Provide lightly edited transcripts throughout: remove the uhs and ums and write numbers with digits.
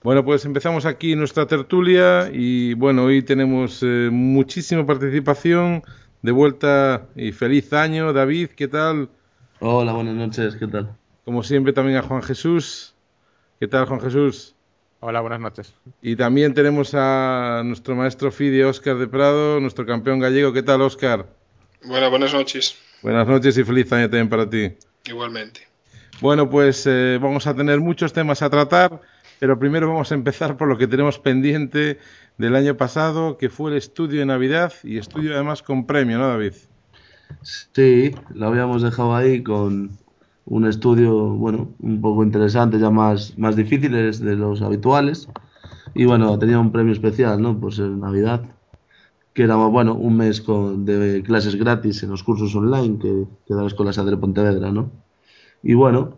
Bueno, pues empezamos aquí nuestra tertulia y bueno, hoy tenemos muchísima participación. De vuelta y feliz año, David, ¿qué tal? Hola, buenas noches, ¿qué tal? Como siempre también a Juan Jesús. ¿Qué tal, Juan Jesús? Hola, buenas noches. Y también tenemos a nuestro maestro Fide, Óscar de Prado, nuestro campeón gallego. ¿Qué tal, Óscar? Buenas noches, Buenas noches y feliz año también para ti. igualmente. Bueno, pues vamos a tener muchos temas a tratar, pero primero vamos a empezar por lo que tenemos pendiente del año pasado, que fue el estudio de Navidad y estudio además con premio, ¿no, David? Sí, lo habíamos dejado ahí con un estudio, bueno, un poco interesante, ya más difíciles de los habituales. Y bueno, tenía un premio especial, ¿no? Por ser Navidad, que era, bueno, un mes de clases gratis en los cursos online que da la Escuela Sadre Pontevedra, ¿no? Y bueno,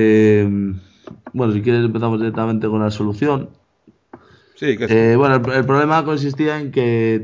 bueno, si quieres empezamos directamente con la solución. Sí, casi. Bueno, el problema consistía en que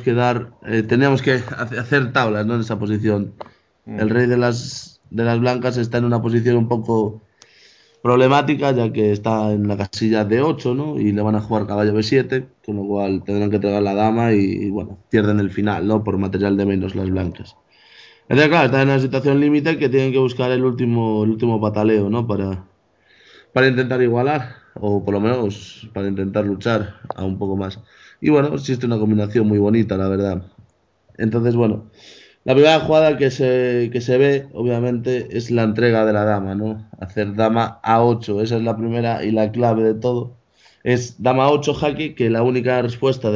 teníamos que hacer tablas, ¿no? En esa posición. El Ujú. rey de las blancas está en una posición un poco problemática, ya que está en la casilla de 8, ¿no? Y le van a jugar caballo B7, con lo cual tendrán que entregar la dama y, bueno, pierden el final, ¿no? Por material de menos las blancas. Entonces, claro, están en una situación límite que tienen que buscar el último pataleo, ¿no? Para intentar igualar, o por lo menos para intentar luchar a un poco más. Y bueno, existe una combinación muy bonita, la verdad. Entonces, bueno, la primera jugada que se ve, obviamente, es la entrega de la dama, ¿no? Hacer dama A8, esa es la primera y la clave de todo. Es dama A8 jaque, que la única respuesta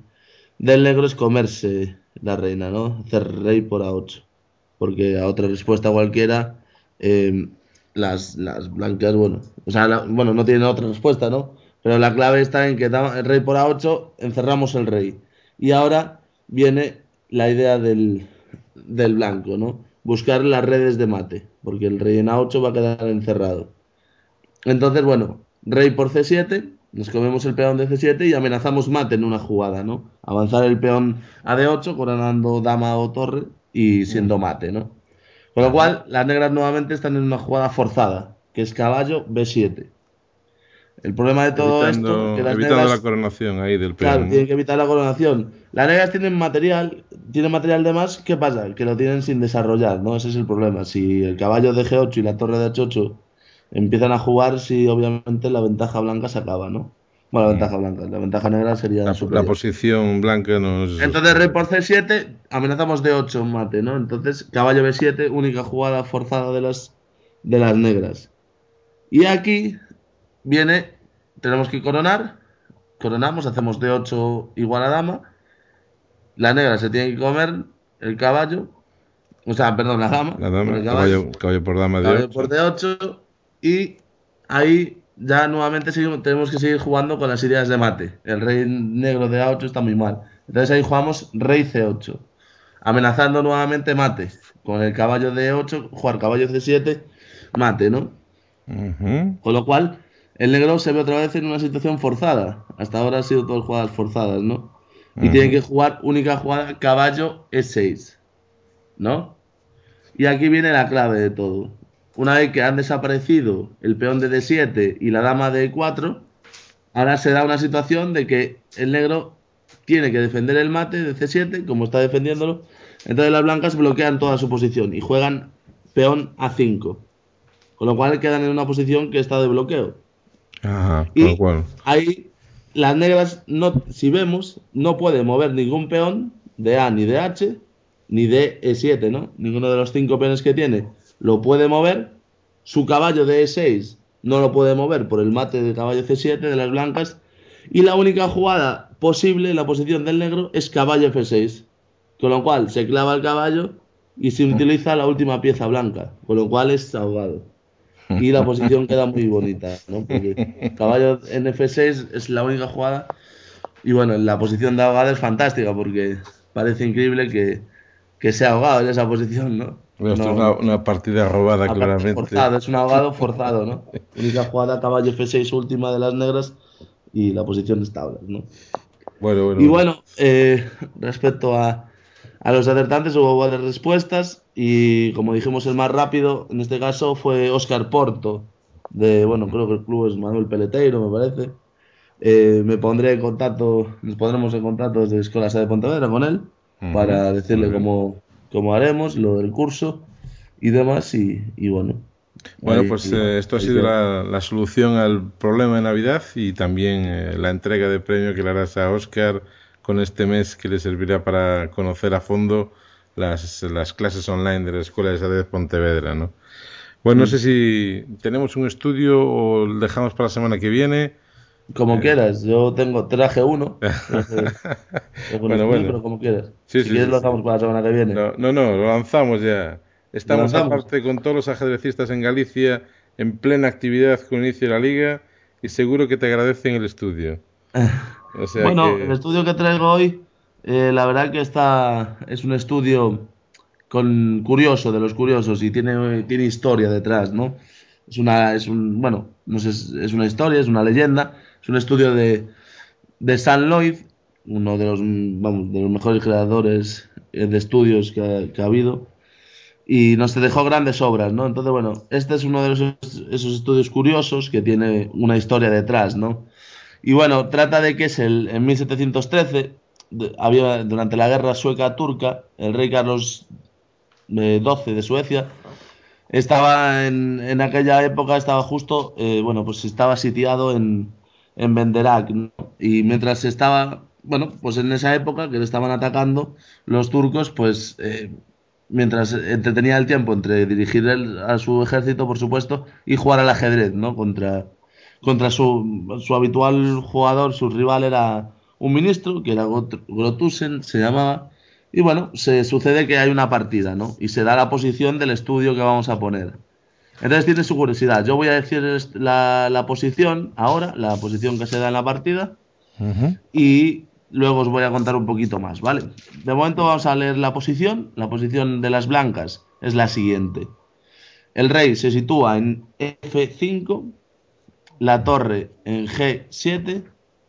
del negro es comerse la reina, ¿no? Hacer rey por A8. Porque a otra respuesta cualquiera, eh, las blancas, bueno, o sea, bueno, no tienen otra respuesta, ¿no? Pero la clave está en que el rey por A8, encerramos el rey. Y ahora viene la idea del blanco, ¿no? Buscar las redes de mate, porque el rey en A8 va a quedar encerrado. Entonces, bueno, rey por C7, nos comemos el peón de C7 y amenazamos mate en una jugada, ¿no? Avanzar el peón a D8, coronando dama o torre y siendo Ujú. mate, ¿no? Con lo Ajá. cual, las negras nuevamente están en una jugada forzada, que es caballo B7. El problema de todo esto, que las Evitando la negras, coronación ahí del claro, peón, tienen ¿no? que evitar la coronación. Las negras tienen material de más, ¿qué pasa? Que lo tienen sin desarrollar, ¿no? Ese es el problema. Si el caballo de G8 y la torre de H8 empiezan a jugar, sí, obviamente la ventaja blanca se acaba, ¿no? Bueno, la Mm. ventaja blanca, la ventaja negra sería La superior. posición blanca no se Entonces, rey sostiene. por C7, amenazamos D8 en mate, ¿no? Entonces, caballo B7, única jugada forzada de las negras. Y aquí viene, tenemos que coronamos, hacemos D8 igual a dama, la negra se tiene que comer el caballo, o sea, perdón, la dama La con el dama, caballo, caballo por dama de caballo por 8. D8 y ahí ya nuevamente tenemos que seguir jugando con las ideas de mate. El rey negro de A8 está muy mal. Entonces ahí jugamos rey C8, amenazando nuevamente mate. Con el caballo D8, jugar caballo C7, mate, ¿no? Con lo cual, el negro se ve otra vez en una situación forzada. Hasta ahora ha sido todas jugadas forzadas, ¿no? Y tiene que jugar única jugada caballo E6, ¿no? Y aquí viene la clave de todo. Una vez que han desaparecido el peón de D7 y la dama de E4, ahora se da una situación de que el negro tiene que defender el mate de C7, como está defendiéndolo. Entonces las blancas bloquean toda su posición y juegan peón A5. Con lo cual quedan en una posición que está de bloqueo. Ajá, con lo Y cual. ahí las negras, no, si vemos, no pueden mover ningún peón de A ni de H, ni de E7, ¿no? Ninguno de los 5 peones que tiene lo puede mover. Su caballo de E6 no lo puede mover por el mate de caballo C7 de las blancas. Y la única jugada posible en la posición del negro es caballo F6. Con lo cual se clava el caballo y se utiliza la última pieza blanca. Con lo cual es ahogado y la posición queda muy bonita, ¿no? Porque caballo en F6 es la única jugada y bueno, la posición de ahogado es fantástica porque parece increíble que sea ahogado en esa posición, ¿no? Bueno, esto es No, una partida robada aparte claramente. forzado, es un ahogado forzado, ¿no? Única jugada caballo F6 última de las negras y la posición estable, ¿no? Bueno, bueno, Y bueno. bueno, respecto a los acertantes hubo varias respuestas y como dijimos el más rápido en este caso fue Óscar Porto, bueno, creo que el club es Manuel Peleteiro, me parece. me pondré en contacto, nos pondremos en contacto desde Escola de Pontevedra con él para decirle Muy bien. cómo haremos, lo del curso y demás. Y bueno, Bueno, pues esto ha ahí sido queda. la solución al problema de Navidad y también la entrega de premio que le harás a Óscar con este mes que le servirá para conocer a fondo las clases online de la Escuela de Xadrez Pontevedra, ¿no? Bueno, no sé Mm. si tenemos un estudio o lo dejamos para la semana que viene. Como Eh, quieras, yo traje uno, traje un Bueno, estudio, bueno. pero como quieras. Sí, Si sí, quieres sí, lo sí. dejamos para la semana que viene. No, no, no, lo lanzamos ya. ¿Lo Estamos lanzamos? aparte con todos los ajedrecistas en Galicia en plena actividad con inicio de la liga y seguro que te agradecen el estudio. O sea Bueno, el que... estudio que traigo hoy, la verdad que es un estudio curioso, de los curiosos, y tiene historia detrás, ¿no? Bueno, no sé, es una historia, es una leyenda, es un estudio de Sam Lloyd, uno de vamos, de los mejores creadores de estudios que ha habido, y nos dejó grandes obras, ¿no? Entonces, bueno, este es uno de esos estudios curiosos que tiene una historia detrás, ¿no? Y bueno, trata de que en 1713, durante la guerra sueca-turca, el rey Carlos XII de Suecia estaba en aquella época, estaba justo, bueno, pues estaba sitiado en Benderak, ¿no? Y mientras estaba, bueno, pues en esa época que le estaban atacando los turcos, pues mientras entretenía el tiempo entre dirigir a su ejército, por supuesto, y jugar al ajedrez, ¿no? Contra su habitual jugador, su rival era un ministro, que era Grotusen, se llamaba, y bueno, se sucede que hay una partida, ¿no? Y se da la posición del estudio que vamos a poner. Entonces tiene su curiosidad. Yo voy a decir la posición ahora, la posición que se da en la partida, Ujú. y luego os voy a contar un poquito más, ¿vale? De momento vamos a leer la posición. La posición de las blancas es la siguiente. El rey se sitúa en F5, la torre en G7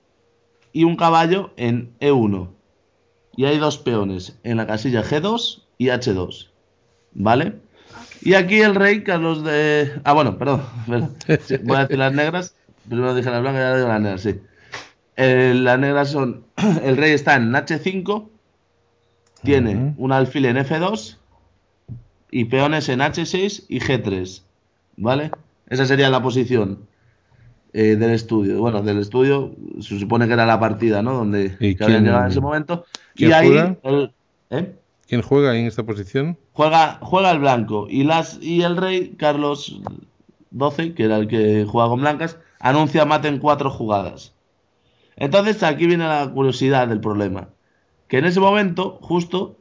y un caballo en E1. Y hay dos peones en la casilla G2 y H2, ¿vale? Y aquí el rey Carlos de... Ah, bueno, perdón. Sí, voy a decir las negras. Primero dije las blancas y ahora digo las negras, sí. Las negras son... El rey está en H5, tiene Ujú. un alfil en F2 y peones en H6 y G3, ¿vale? Esa sería la posición del estudio. Bueno, del estudio se supone que era la partida, ¿no? ¿Y Que habían llegado en ese momento. quién Y juega? ahí... ¿eh? ¿Quién juega en esta posición? Juega el blanco y el rey Carlos XII, que era el que jugaba con blancas, anuncia mate en 4 jugadas. Entonces aquí viene la curiosidad del problema, que en ese momento justo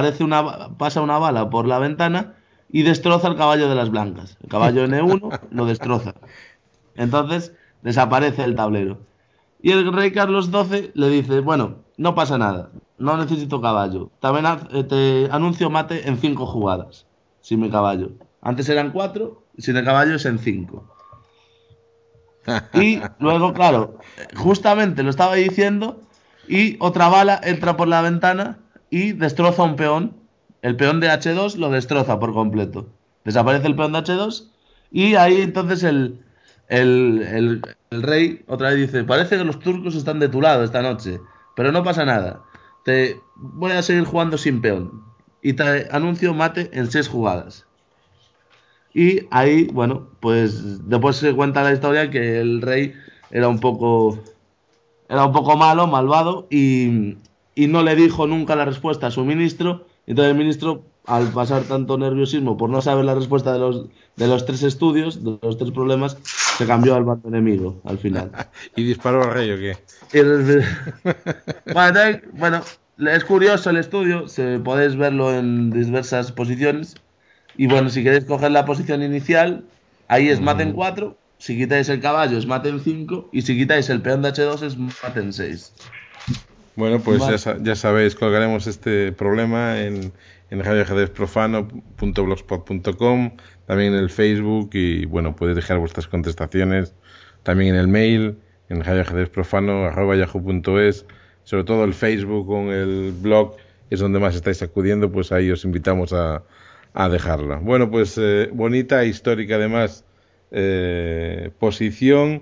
pasa una bala por la ventana y destroza el caballo de las blancas. El caballo N1 lo destroza. Entonces desaparece el tablero. Y el rey Carlos XII le dice, bueno, no pasa nada, no necesito caballo. También te anuncio mate en 5 jugadas, sin mi caballo. Antes eran 4, sin el caballo es en 5. Y luego, claro, justamente lo estaba diciendo y otra bala entra por la ventana y destroza un peón. El peón de H2 lo destroza por completo. Desaparece el peón de H2 y ahí entonces el rey otra vez dice, parece que los turcos están de tu lado esta noche, pero no pasa nada. Te voy a seguir jugando sin peón. Y te anuncio mate en 6 jugadas. Y ahí, bueno, pues después se cuenta la historia que el rey era un poco, era un poco malo, malvado, y no le dijo nunca la respuesta a su ministro. Entonces el ministro, al pasar tanto nerviosismo por no saber la respuesta de los 3 estudios, de los 3 problemas, se cambió al bando enemigo al final. ¿Y disparó al rey o qué? Y bueno, es curioso el estudio, podéis verlo en diversas posiciones. Y bueno, si queréis coger la posición inicial, ahí es mate en Ujú. 4. Si quitáis el caballo es mate en 5. Y si quitáis el peón de H2 es mate en 6. Bueno, pues Vale. ya sabéis, colgaremos este problema en radioajedrezprofano.blogspot.com, también en el Facebook y bueno, podéis dejar vuestras contestaciones también en el mail, en radioajedrezprofano@yahoo.es, sobre todo el Facebook con el blog es donde más estáis acudiendo, pues ahí os invitamos a dejarla. Bueno, pues bonita, histórica además posición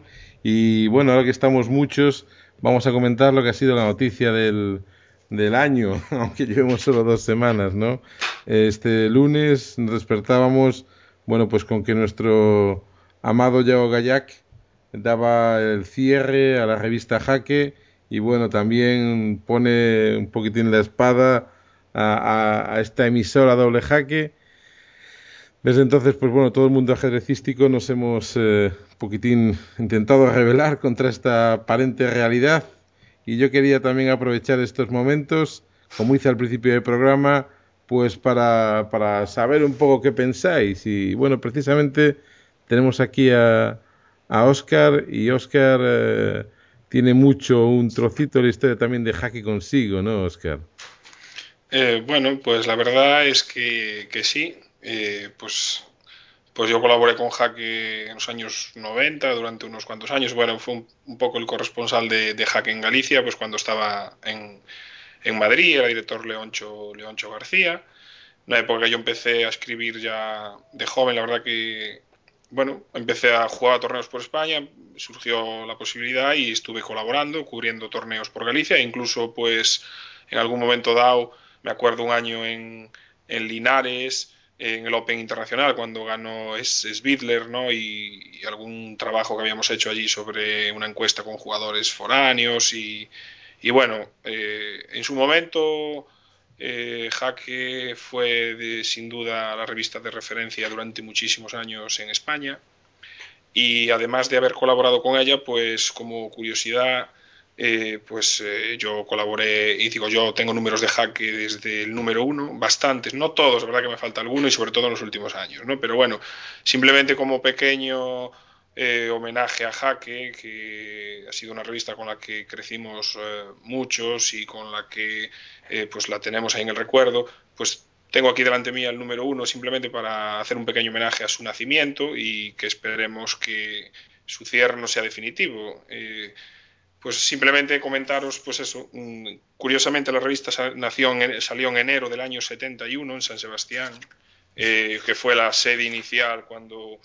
Y bueno, ahora que estamos muchos, vamos a comentar lo que ha sido la noticia del año, aunque llevemos solo 2 semanas, ¿no? Este lunes nos despertábamos, bueno, pues con que nuestro amado Yago Gaillac daba el cierre a la revista Jaque y bueno, también pone un poquitín la espada a esta emisora Doble Jaque. Desde entonces, pues bueno, todo el mundo ajedrecístico nos hemos un poquitín intentado rebelar contra esta aparente realidad y yo quería también aprovechar estos momentos, como hice al principio del programa, pues para saber un poco qué pensáis. Y bueno, precisamente tenemos aquí a Óscar y Óscar tiene mucho, un trocito de la historia también de Jaque consigo, ¿no, Óscar? Bueno, pues la verdad es que sí. Pues yo colaboré con Jaque en los años 90 durante unos cuantos años. Bueno, fue un poco el corresponsal de Jaque en Galicia, pues cuando estaba en Madrid, era director Leoncho García. Una época que yo empecé a escribir ya de joven, la verdad que, bueno, empecé a jugar a torneos por España, surgió la posibilidad y estuve colaborando, cubriendo torneos por Galicia, e incluso pues en algún momento dado, me acuerdo un año en Linares, en el Open Internacional, cuando ganó Svidler, ¿no? Y algún trabajo que habíamos hecho allí sobre una encuesta con jugadores foráneos y bueno, en su momento Jaque fue sin duda la revista de referencia durante muchísimos años en España y además de haber colaborado con ella, pues como curiosidad, yo colaboré y digo, yo tengo números de Jaque desde el número 1, bastantes, no todos, la verdad que me falta alguno y sobre todo en los últimos años, ¿no? Pero bueno, simplemente como pequeño homenaje a Jaque, que ha sido una revista con la que crecimos muchos y con la que pues la tenemos ahí en el recuerdo, pues tengo aquí delante mía el número 1 simplemente para hacer un pequeño homenaje a su nacimiento y que esperemos que su cierre no sea definitivo. Pues simplemente comentaros, pues eso, curiosamente la revista salió en enero del año 71 en San Sebastián, que fue la sede inicial cuando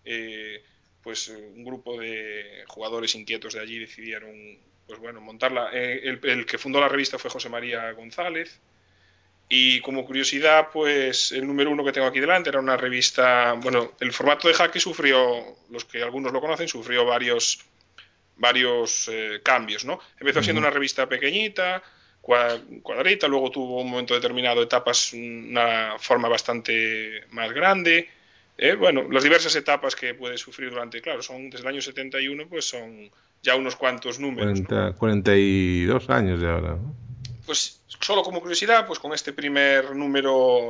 pues un grupo de jugadores inquietos de allí decidieron pues bueno, montarla. El que fundó la revista fue José María González. Y como curiosidad, pues el número 1 que tengo aquí delante era una revista, bueno, el formato de Jaque sufrió, los que algunos lo conocen, sufrió varios cambios, ¿no? Empezó siendo una revista pequeñita, cuadradita, luego tuvo un momento determinado etapas una forma bastante más grande. Bueno, las diversas etapas que puede sufrir durante, claro, son desde el año 71, pues son ya unos cuantos números, ¿no? 42 años de ahora, ¿no? Pues solo como curiosidad, pues con este primer número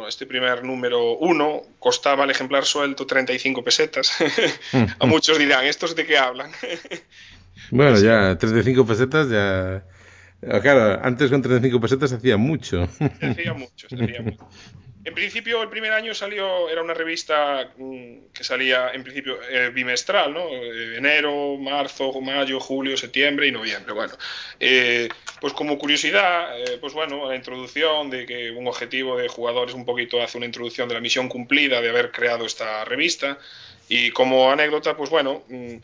1 costaba el ejemplar suelto 35 pesetas. A muchos dirán, ¿estos de qué hablan? Bueno, Pues sí, ya 35 pesetas ya... Claro, antes con 35 pesetas se hacía mucho. se hacía mucho, se hacía mucho. En principio, el primer año era una revista que salía en principio bimestral, ¿no? Enero, marzo, mayo, julio, septiembre y noviembre. Bueno, pues como curiosidad, pues bueno, la introducción de que un objetivo de jugadores un poquito hace una introducción de la misión cumplida de haber creado esta revista. Y como anécdota, pues bueno,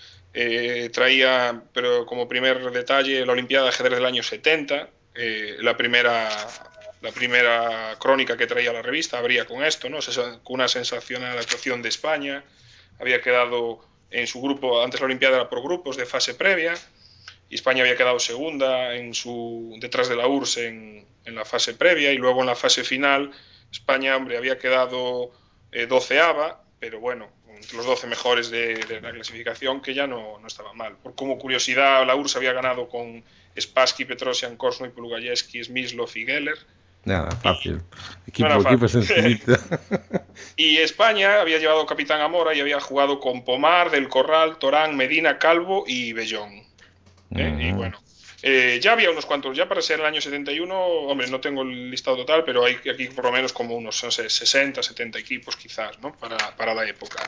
traía, pero como primer detalle, la Olimpiada de Ajedrez del año 70, la primera crónica que traía la revista abría con esto, ¿no? Con una sensacional actuación de España. Había quedado en su grupo, antes la Olimpiada era por grupos de fase previa, y España había quedado segunda detrás de la URSS en la fase previa, y luego en la fase final España, hombre, había quedado 12ª, pero bueno, entre los 12 mejores de la clasificación, que ya no estaba mal. Como curiosidad, la URSS había ganado con Spassky, Petrosian, Korsno, Pulugayevsky, Smyslov y Geller. Nada, fácil. No era Equipo fácil. sencillito. Y España había llevado capitán a Mora y había jugado con Pomar, Del Corral, Torán, Medina, Calvo y Bellón. Y bueno, ya había unos cuantos, ya para ser el año 71, hombre, no tengo el listado total, pero hay aquí por lo menos como unos, no sé, 60, 70 equipos quizás, ¿no? Para la época.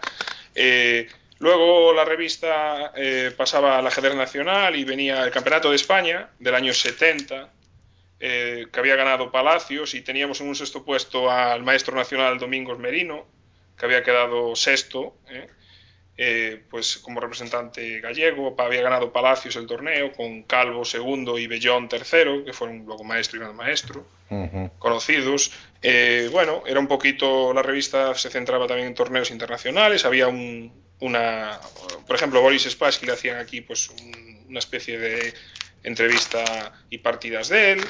Luego la revista pasaba al ajedrez nacional y venía el Campeonato de España del año 70, que había ganado Palacios, y teníamos en un sexto puesto al maestro nacional Domingos Merino, que había quedado sexto. pues como representante gallego, había ganado Palacios el torneo con Calvo segundo y Bellón tercero, que fueron luego maestro y gran maestro, conocidos. Bueno, era un poquito, la revista se centraba también en torneos internacionales, había por ejemplo, Boris Spassky le hacían aquí pues una especie de entrevista y partidas de él.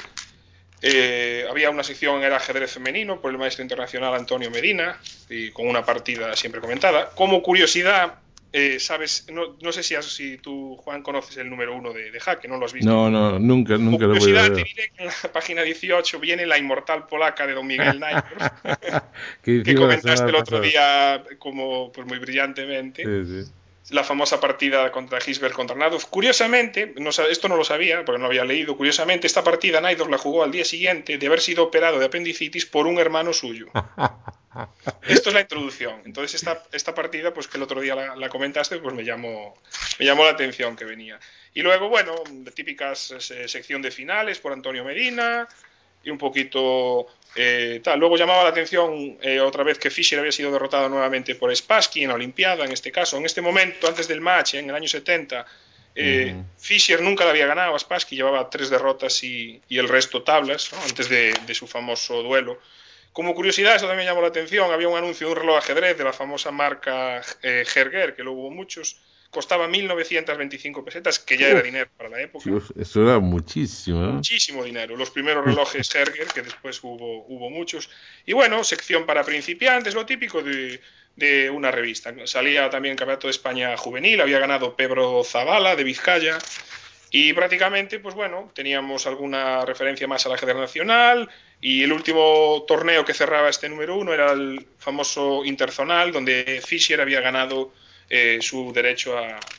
Había una sección, era ajedrez femenino, por el maestro internacional Antonio Medina, y con una partida siempre comentada. Como curiosidad, sabes, no sé si tú, Juan, conoces el número 1 de Jaque, ¿no lo has visto? No, nunca Como lo he podido curiosidad, ver. te diré que en la página 18 viene la inmortal polaca de don Miguel Naidorf, que comentaste el otro día como pues, muy brillantemente. Sí. La famosa partida contra Gisbert contra Nadov. Curiosamente, esto no lo sabía porque no había leído, curiosamente esta partida Nadov la jugó al día siguiente de haber sido operado de apendicitis por un hermano suyo. Esto es la introducción. Entonces esta partida, pues que el otro día la comentaste, pues me llamó la atención que venía. Y luego, bueno, de típicas sección de finales por Antonio Medina y un poquito tal. Luego llamaba la atención otra vez que Fischer había sido derrotado nuevamente por Spassky en la Olimpiada, en este caso. En este momento, antes del match, en el año 70, Fischer nunca le había ganado a Spassky, llevaba 3 derrotas y el resto tablas, ¿no? Antes de su famoso duelo. Como curiosidad, eso también me llamó la atención, había un anuncio de un reloj ajedrez de la famosa marca Herger, que luego hubo muchos, costaba 1.925 pesetas, que ya era dinero para la época. Eso era muchísimo, ¿no? Muchísimo dinero. Los primeros relojes Herger, que después hubo muchos. Y bueno, sección para principiantes, lo típico de una revista. Salía también el Campeonato de España Juvenil, había ganado Pedro Zavala de Vizcaya. Y prácticamente, pues bueno, teníamos alguna referencia más al ajedrez nacional. Y el último torneo que cerraba este número 1 era el famoso Interzonal, donde Fischer había ganado su derecho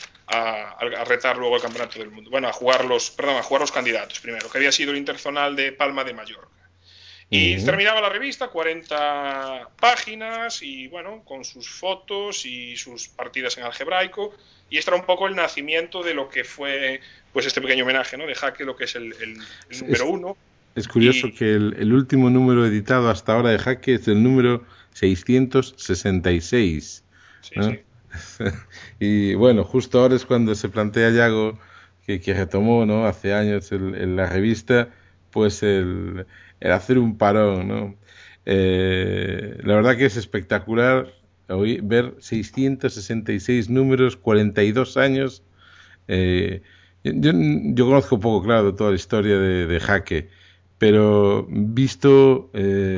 a retar luego el campeonato del mundo. Bueno, a jugar los candidatos primero, que había sido el Interzonal de Palma de Mallorca. Y terminaba la revista, 40 páginas, y bueno, con sus fotos y sus partidas en algebraico. Y este era un poco el nacimiento de lo que fue pues este pequeño homenaje, ¿no? De Jaque, lo que es el número 1. Es curioso que el último número editado hasta ahora de Jaque es el número 666. ¿no? Sí. Y bueno, justo ahora es cuando se plantea Yago, que retomó, ¿no? Hace años la revista, pues el hacer un parón, ¿no? La verdad que es espectacular ver 666 números, 42 años. Yo conozco poco, claro, de toda la historia de Jaque, pero visto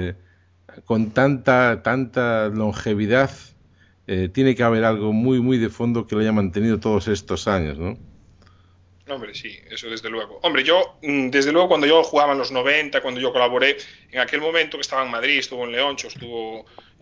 con tanta longevidad, tiene que haber algo muy de fondo que lo haya mantenido todos estos años, ¿no? Hombre, sí, eso desde luego. Hombre, yo, desde luego, cuando yo jugaba en los 90, cuando yo colaboré, en aquel momento que estaba en Madrid, estuvo en Leoncho, estuvo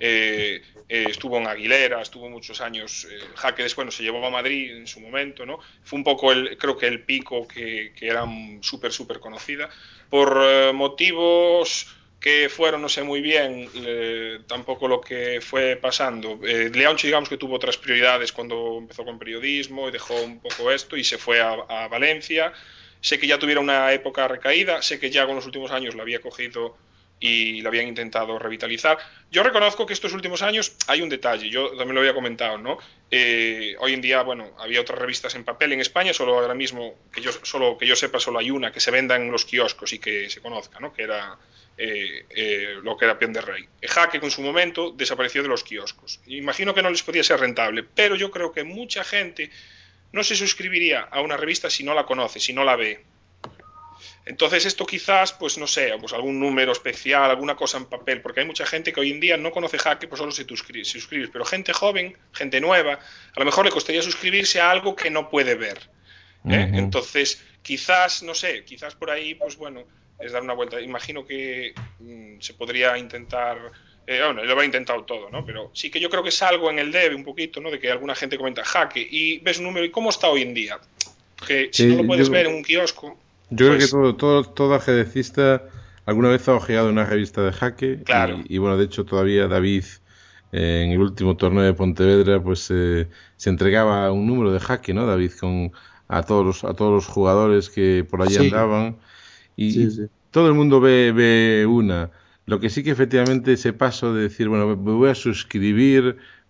en Aguilera, estuvo muchos años. Jaque después se llevó a Madrid en su momento, ¿no? Fue un poco, creo que el pico que era súper conocida. Por motivos que fueron, no sé muy bien, tampoco lo que fue pasando. Leoncho, digamos que tuvo otras prioridades cuando empezó con periodismo y dejó un poco esto y se fue a Valencia. Sé que ya tuviera una época recaída, sé que ya con los últimos años la había cogido y la habían intentado revitalizar. Yo reconozco que estos últimos años hay un detalle, yo también lo había comentado, ¿no? Hoy en día, bueno, había otras revistas en papel en España, solo ahora mismo, que yo sepa, solo hay una que se venda en los kioscos y que se conozca, ¿no? Que era lo que era Pen de Rey. Jaque en su momento desapareció de los kioscos. Imagino que no les podía ser rentable, pero yo creo que mucha gente no se suscribiría a una revista si no la conoce, si no la ve. Entonces esto quizás, pues no sé, pues algún número especial, alguna cosa en papel, porque hay mucha gente que hoy en día no conoce Jaque, pues solo se suscribes, pero gente joven, gente nueva, a lo mejor le costaría suscribirse a algo que no puede ver. Entonces, quizás, no sé, quizás por ahí, pues bueno, es dar una vuelta. Imagino que se podría intentar, bueno, lo habrá intentado todo, ¿no? Pero sí que yo creo que es algo en el debe un poquito, ¿no? De que alguna gente comenta Jaque y ves un número y cómo está hoy en día. Que si no lo puedes ver en un kiosco. Yo creo que todo ajedrecista alguna vez ha ojeado una revista de Jaque. Claro. Y bueno, de hecho todavía David en el último torneo de Pontevedra pues se entregaba un número de Jaque, ¿no? David a todos los jugadores que por allí andaban y todo el mundo ve una. Lo que sí que efectivamente ese paso de decir, bueno, me voy a suscribir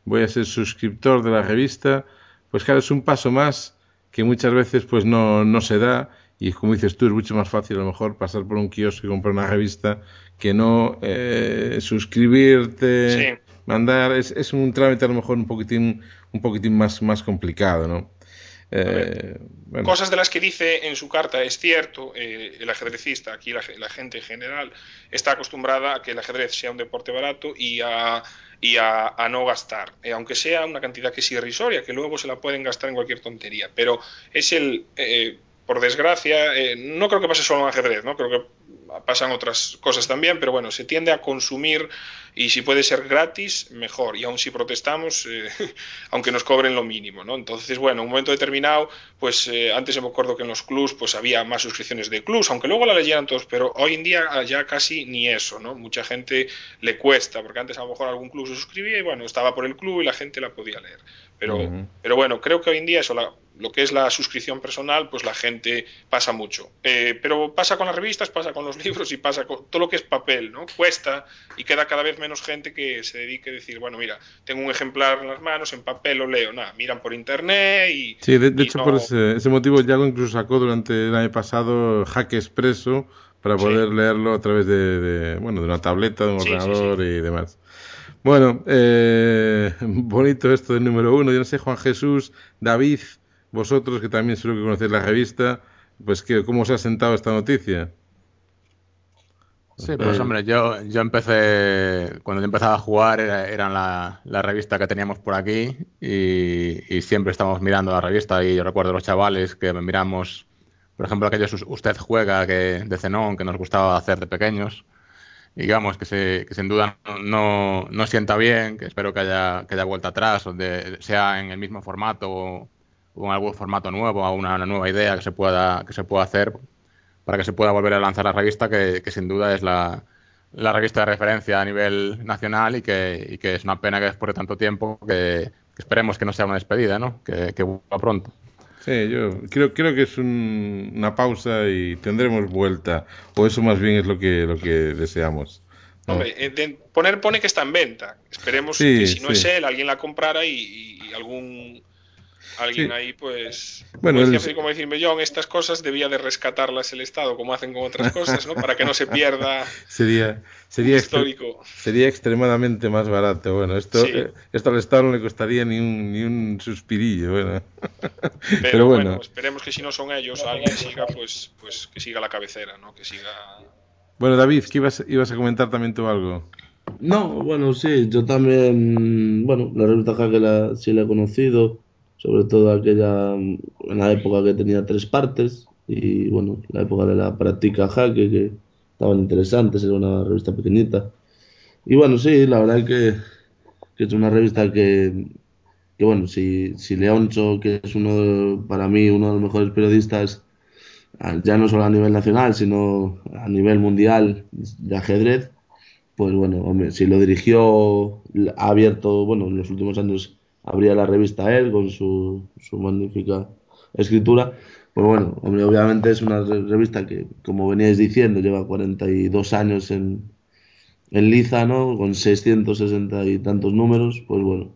voy a ser suscriptor de la revista, pues claro, es un paso más que muchas veces pues no se da, y como dices tú, es mucho más fácil a lo mejor pasar por un kiosco y comprar una revista que no suscribirte, Sí. mandar, es un trámite a lo mejor un poquitín más complicado, ¿no? A ver, Bueno, cosas de las que dice en su carta es cierto, el ajedrecista, aquí la gente en general, está acostumbrada a que el ajedrez sea un deporte barato y a no gastar, aunque sea una cantidad que es irrisoria, que luego se la pueden gastar en cualquier tontería, pero es por desgracia, no creo que pase solo en ajedrez, ¿no? Creo que pasan otras cosas también, pero bueno, se tiende a consumir y si puede ser gratis, mejor. Y aún si protestamos, aunque nos cobren lo mínimo, ¿no? Entonces, bueno, en un momento determinado, pues antes me acuerdo que en los clubs pues había más suscripciones de clubs, aunque luego la leyeran todos, pero hoy en día ya casi ni eso, ¿no? Mucha gente le cuesta, porque antes a lo mejor algún club se suscribía y bueno, estaba por el club y la gente la podía leer. Pero, ujú. pero bueno, creo que hoy en día eso, lo que es la suscripción personal, pues la gente pasa mucho. Pero pasa con las revistas, pasa con los libros y pasa con todo lo que es papel, ¿no? Cuesta y queda cada vez menos gente que se dedique a decir, bueno, mira, tengo un ejemplar en las manos, en papel lo leo. Nada, miran por internet Sí, de y hecho por no... ese motivo Yago incluso sacó durante el año pasado Hack Expreso para Sí, poder leerlo a través bueno, de una tableta, de un sí, sí, sí. ordenador y demás. Bueno, bonito esto del número uno. Yo no sé, Juan Jesús, David, vosotros que también seguro que conocéis la revista, pues ¿cómo os ha sentado esta noticia? Sí, pues Eh, hombre, yo empecé, cuando yo empezaba a jugar, era la revista que teníamos por aquí y siempre estábamos mirando la revista y yo recuerdo los chavales que miramos, por ejemplo, aquellos Usted Juega de Zenón que nos gustaba hacer de pequeños y digamos que sin duda no sienta bien, que espero que haya vuelta atrás, donde sea en el mismo formato o en algún formato nuevo, o una nueva idea que se pueda hacer para que se pueda volver a lanzar la revista, que sin duda es la revista de referencia a nivel nacional y que es una pena que después de tanto tiempo que esperemos que no sea una despedida, ¿no? Que vuelva pronto. Sí, yo creo que es una pausa y tendremos vuelta, o eso más bien es lo que deseamos, ¿no? Hombre, pone que está en venta. Esperemos que Sí, si no es sí, él, alguien la comprara y alguien sí. ahí, pues, Bueno, como decía Bellón, estas cosas debía de rescatarlas el Estado, como hacen con otras cosas, ¿no? Para que no se pierda sería, un sería, extre- histórico. sería extremadamente más barato. Bueno, Sí, esto al Estado no le costaría ni un suspirillo, bueno. Pero pero bueno, bueno, esperemos que si no son ellos, alguien siga, pues que siga la cabecera, ¿no? Que siga. bueno, David, ¿qué ibas a comentar también tú algo? no, bueno, sí, yo también, bueno, la revista Hacker sí la he conocido, sobre todo aquella, en la época que tenía tres partes, y bueno, la época de la práctica Hacker, que estaban interesantes, era una revista pequeñita. Y bueno, sí, la verdad que es una revista que bueno, si Leoncho, que es para mí uno de los mejores periodistas, ya no solo a nivel nacional, sino a nivel mundial de ajedrez, pues bueno, hombre, si lo dirigió, ha abierto, bueno, en los últimos años abría la revista él con su magnífica escritura. Pues bueno, hombre, obviamente es una revista que, como veníais diciendo, lleva 42 años en liza, ¿no? Con 660 y tantos números, pues bueno,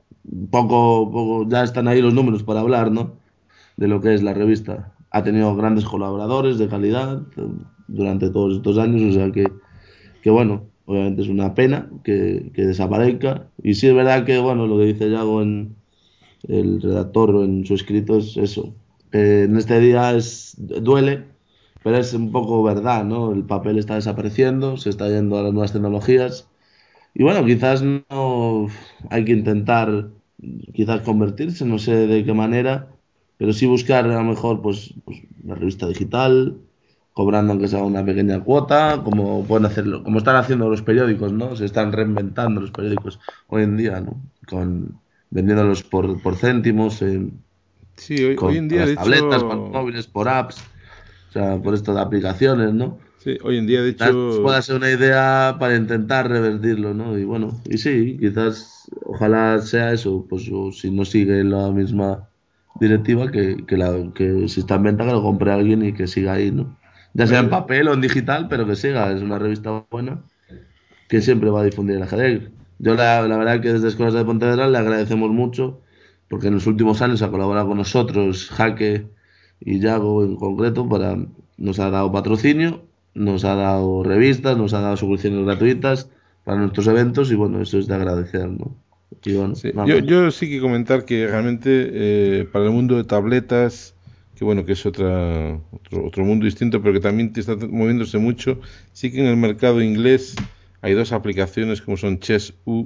poco, ya están ahí los números para hablar, ¿no? De lo que es la revista. Ha tenido grandes colaboradores de calidad durante todos estos años, o sea que bueno, obviamente es una pena que desaparezca. Y sí es verdad que, bueno, lo que dice Yago en el redactor o en su escrito es eso. En este día duele, pero es un poco verdad, ¿no? El papel está desapareciendo, se está yendo a las nuevas tecnologías. Y bueno, quizás no hay que intentar, quizás convertirse, no sé de qué manera, pero sí buscar a lo mejor pues una revista digital, cobrando aunque sea una pequeña cuota, como pueden hacerlo, como están haciendo los periódicos, ¿no? Se están reinventando los periódicos hoy en día, ¿no? Vendiéndolos por céntimos, Sí, hoy con en día, las de tabletas, con los hecho, móviles, por apps, o sea, por esto de aplicaciones, ¿no? sí, hoy en día, de Quizás hecho, pueda ser una idea para intentar revertirlo, ¿no? Y bueno, y sí, quizás ojalá sea eso, pues o si no sigue la misma directiva, que si está en venta que lo compre alguien y que siga ahí, ¿no? Ya sea en bueno, papel o en digital, pero que siga, es una revista buena que siempre va a difundir el ajedrez. Yo la verdad que desde Escuelas de Pontevedra le agradecemos mucho porque en los últimos años ha colaborado con nosotros, Jaque y Yago en concreto, nos ha dado patrocinio, nos ha dado revistas, nos ha dado suscripciones gratuitas para nuestros eventos y bueno, eso es de agradecer, ¿no? Y bueno, Sí, nada yo, más. yo sí que comentar que realmente para el mundo de tabletas, que bueno, que es otro mundo distinto, pero que también te está moviéndose mucho, sí que en el mercado inglés hay dos aplicaciones como son Chess U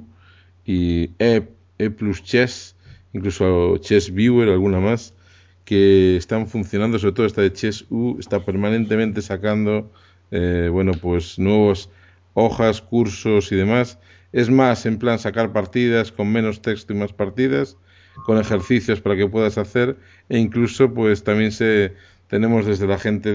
y E plus Chess, incluso Chess Viewer, alguna más, que están funcionando, sobre todo esta de Chess U, está permanentemente sacando, bueno, pues nuevos hojas, cursos y demás. Es más, en plan sacar partidas con menos texto y más partidas, con ejercicios para que puedas hacer, e incluso pues también tenemos desde la gente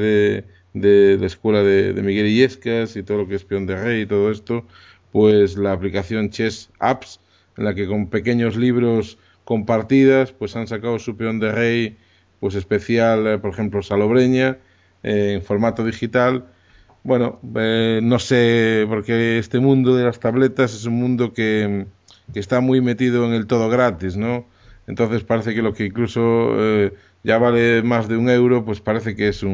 de la escuela de Miguel Illescas y todo lo que es Peón de Rey y todo esto, pues la aplicación Chess Apps, en la que con pequeños libros con partidas, pues han sacado su Peón de Rey, pues especial, por ejemplo, Salobreña, en formato digital. Bueno, no sé, porque este mundo de las tabletas es un mundo que está muy metido en el todo gratis, ¿no? Entonces parece que lo que incluso ya vale más de 1 euro, pues parece que es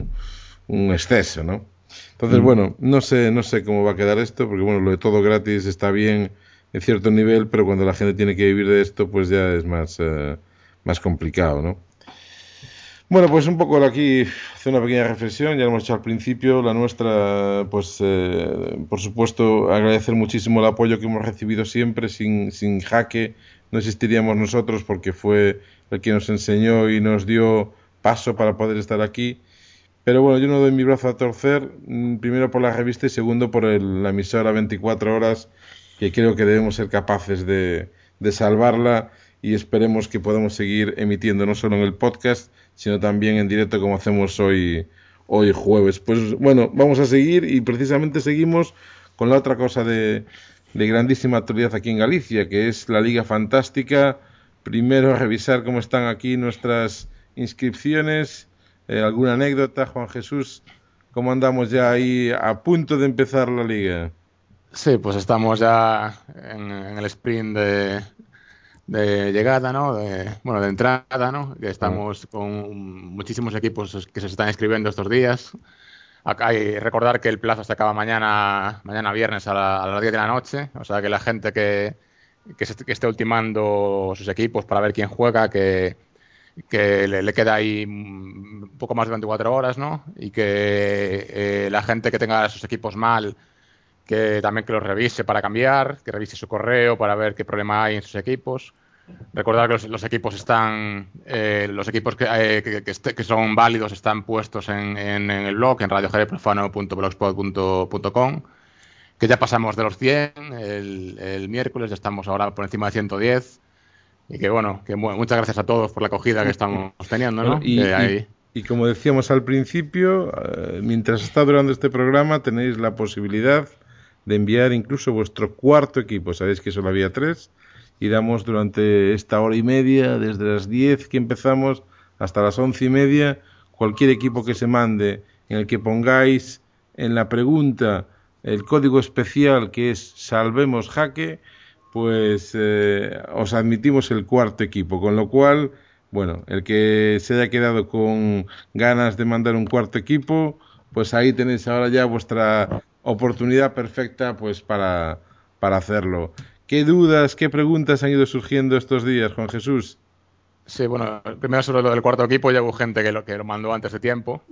un exceso, ¿no? Entonces, Mm. bueno, no sé cómo va a quedar esto, porque bueno, lo de todo gratis está bien en cierto nivel, pero cuando la gente tiene que vivir de esto, pues ya es más complicado, ¿no? Bueno, pues un poco aquí hacer una pequeña reflexión, ya lo hemos hecho al principio, la nuestra, pues por supuesto agradecer muchísimo el apoyo que hemos recibido siempre, sin Jaque no existiríamos nosotros porque fue el que nos enseñó y nos dio paso para poder estar aquí, pero bueno, yo no doy mi brazo a torcer, primero por la revista y segundo por la emisora 24 horas, que creo que debemos ser capaces de salvarla y esperemos que podamos seguir emitiendo no solo en el podcast, sino también en directo como hacemos hoy jueves. Pues bueno, vamos a seguir y precisamente seguimos con la otra cosa de grandísima actualidad aquí en Galicia, que es la Liga Fantástica. Primero revisar cómo están aquí nuestras inscripciones, alguna anécdota, Juan Jesús, cómo andamos ya ahí a punto de empezar la liga. Sí, pues estamos ya en el sprint de llegada, ¿no? Bueno, de entrada, ¿no? Que Ah, estamos con muchísimos equipos que se están inscribiendo estos días. Acá hay recordar que el plazo se acaba mañana viernes a las 10 de la noche. O sea que la gente que esté ultimando sus equipos para ver quién juega, que le queda ahí un poco más de 24 horas, ¿no? Y que la gente que tenga sus equipos mal, que también que los revise para cambiar, que revise su correo para ver qué problema hay en sus equipos. Recordar que los equipos están, los equipos que son válidos están puestos en el blog, en radiojareprofano.blogspot.com, que ya pasamos de los 100 el miércoles, ya estamos ahora por encima de 110, y que bueno, muchas gracias a todos por la acogida que estamos teniendo, bueno, ¿no? Que hay, y como decíamos al principio, mientras está durando este programa tenéis la posibilidad de enviar incluso vuestro cuarto equipo. Sabéis que solo había 3 y damos durante esta hora y media, desde las 10 que empezamos hasta las 11:30, cualquier equipo que se mande en el que pongáis en la pregunta el código especial que es Salvemos Jaque, pues os admitimos el cuarto equipo, con lo cual, bueno, el que se haya quedado con ganas de mandar un cuarto equipo, pues ahí tenéis ahora ya vuestra oportunidad perfecta pues para hacerlo. ¿Qué dudas, qué preguntas han ido surgiendo estos días, Juan Jesús? sí, bueno, primero sobre lo del cuarto equipo, ya hubo gente que lo mandó antes de tiempo.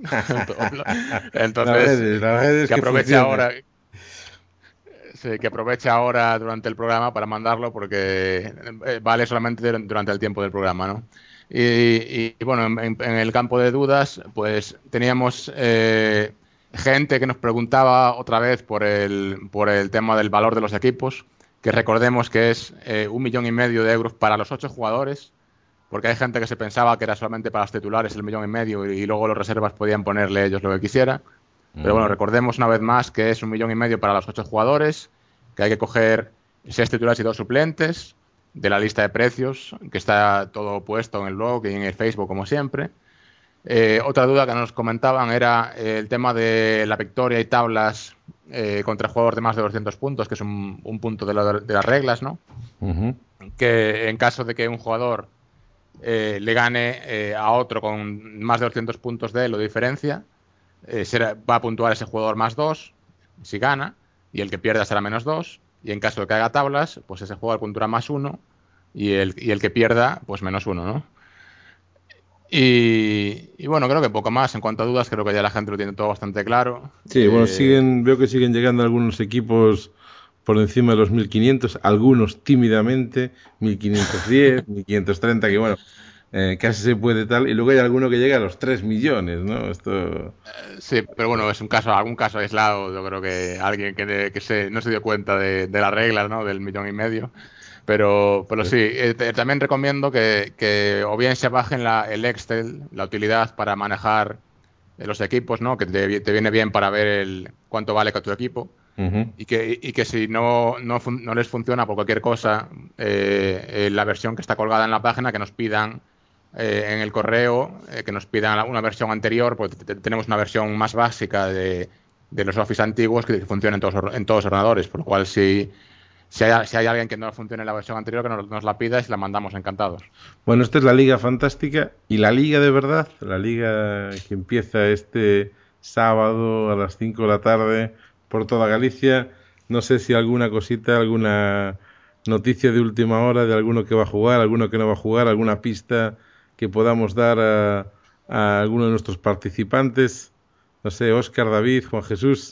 Entonces, Las redes que que aproveche funcionen. ahora, sí, que aproveche ahora durante el programa para mandarlo porque vale solamente durante el tiempo del programa, ¿no? Y, bueno, en el campo de dudas, pues teníamos gente que nos preguntaba otra vez por el tema del valor de los equipos, que recordemos que es 1,5 millones de euros para los 8 jugadores, porque hay gente que se pensaba que era solamente para los titulares el 1,5 millones y luego los reservas podían ponerle ellos lo que quisieran. Pero bueno, Mm. recordemos una vez más que es 1,5 millones para los 8 jugadores, que hay que coger 6 titulares y 2 suplentes de la lista de precios, que está todo puesto en el blog y en el Facebook como siempre. Otra duda que nos comentaban era el tema de la victoria y tablas contra jugadores de más de 200 puntos, que es un punto de las reglas, ¿no? Ujú. Que en caso de que un jugador le gane a otro con más de 200 puntos de él o de diferencia, va a puntuar ese jugador +2 si gana, y el que pierda será -2, y en caso de que haga tablas, pues ese jugador puntuará +1 y el que pierda, pues -1, ¿no? Y bueno, creo que poco más. En cuanto a dudas, creo que ya la gente lo tiene todo bastante claro. Sí, bueno, veo que siguen llegando algunos equipos por encima de los 1500, algunos tímidamente, 1510, 1530, que bueno, casi se puede tal, y luego hay alguno que llega a los 3 millones, ¿no? Esto... Sí, pero bueno, es algún caso aislado. Yo creo que alguien que no se dio cuenta de las reglas, ¿no? Del 1,5 millones. Pero sí, también recomiendo que o bien se bajen el Excel, la utilidad para manejar los equipos, ¿no? Que te viene bien para ver cuánto vale tu equipo. Uh-huh. Y que si no les funciona por cualquier cosa, la versión que está colgada en la página, que nos pidan en el correo, que nos pidan una versión anterior, porque tenemos una versión más básica de los Office antiguos que funciona en todos los ordenadores, por lo cual si hay alguien que no funcione la versión anterior, que nos la pida y se la mandamos encantados. Bueno, esta es la Liga Fantástica, y la Liga de verdad, la Liga que empieza este sábado a las 5 de la tarde por toda Galicia. No sé si alguna cosita, alguna noticia de última hora de alguno que va a jugar, alguno que no va a jugar, alguna pista que podamos dar a alguno de nuestros participantes. No sé, Óscar, David, Juan Jesús.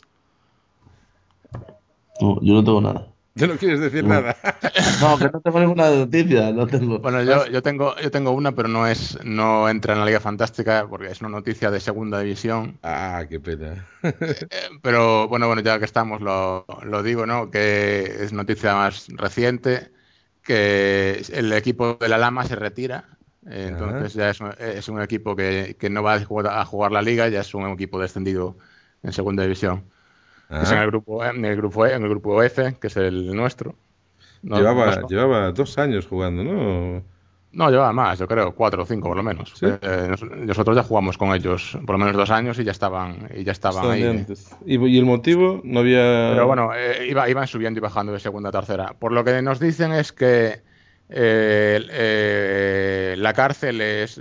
No, yo no tengo nada. ¿Ya no quieres decir nada? No, que no tengo ninguna noticia, no tengo. Bueno, yo tengo una, pero no entra en la Liga Fantástica porque es una noticia de segunda división. Ah, qué pena. Pero bueno, ya que estamos, lo digo, ¿no? Que es noticia más reciente, que el equipo de la Lama se retira. Entonces ya es un equipo que no va a jugar la Liga, ya es un equipo descendido en segunda división. Es en el grupo F, que es el nuestro. Llevaba 2 años jugando, ¿no? No, llevaba más, yo creo, 4 o 5 por lo menos. ¿Sí? Nosotros ya jugamos con ellos por lo menos 2 años y ya estaban ahí. Antes. ¿Y el motivo? No había... Pero bueno, iban subiendo y bajando de segunda a tercera. Por lo que nos dicen es que la cárcel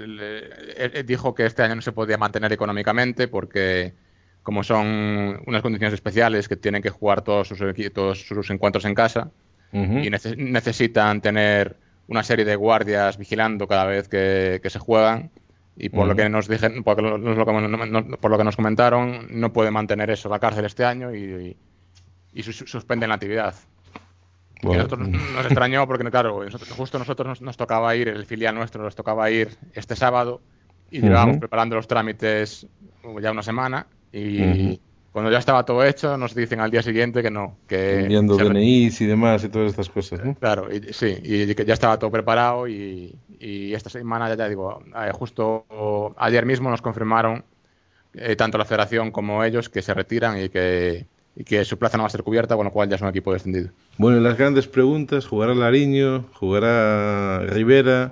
dijo que este año no se podía mantener económicamente porque como son unas condiciones especiales que tienen que jugar todos sus encuentros en casa y necesitan tener una serie de guardias vigilando cada vez que se juegan, y por lo que nos dijeron, por lo que nos comentaron, no puede mantener eso la cárcel este año y suspenden la actividad. Bueno. Y a nosotros nos extrañó porque, claro, justo nosotros nos tocaba ir, el filial nuestro nos tocaba ir este sábado y llevábamos preparando los trámites ya una semana. Y cuando ya estaba todo hecho, nos dicen al día siguiente que no. Enviando DNIs y demás y todas estas cosas, ¿no? Claro, y que ya estaba todo preparado y esta semana, ya digo, justo ayer mismo nos confirmaron tanto la federación como ellos que se retiran y que su plaza no va a ser cubierta, con lo cual ya es un equipo descendido. Bueno, las grandes preguntas: ¿jugará Lariño? ¿Jugará Rivera?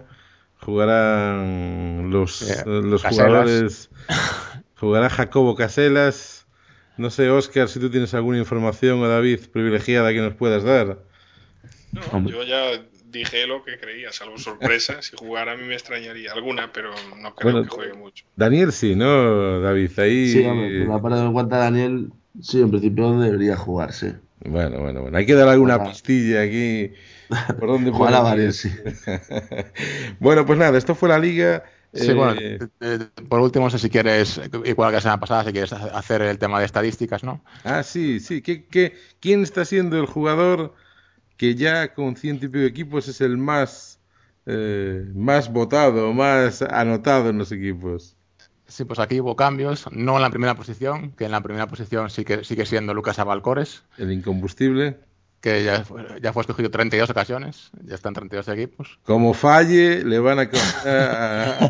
¿Jugarán los jugadores? ¿Jugará Jacobo Caselas? No sé, Óscar, si tú tienes alguna información, o David, privilegiada que nos puedas dar. No, yo ya dije lo que creía, salvo sorpresa. Si jugara a mí me extrañaría alguna, pero no creo que juegue mucho. Daniel sí, ¿no, David? Ahí... Sí, hombre, por la parte de cuenta Daniel, sí, en principio debería jugarse. Bueno. Hay que dar alguna pistilla aquí. ¿Por dónde Ojalá Daniel, sí. Bueno, pues nada, esto fue la liga. Sí, bueno, por último, no sé si quieres, igual que la semana pasada, si quieres hacer el tema de estadísticas, ¿no? Ah, sí. ¿Quién está siendo el jugador que ya con 100 y pico equipos es el más votado, más anotado en los equipos? Sí, pues aquí hubo cambios, no en la primera posición, que en la primera posición sigue siendo Lucas Abalcores. El incombustible. Que ya fue escogido 32 ocasiones, ya están 32 equipos. Como falle, le van a...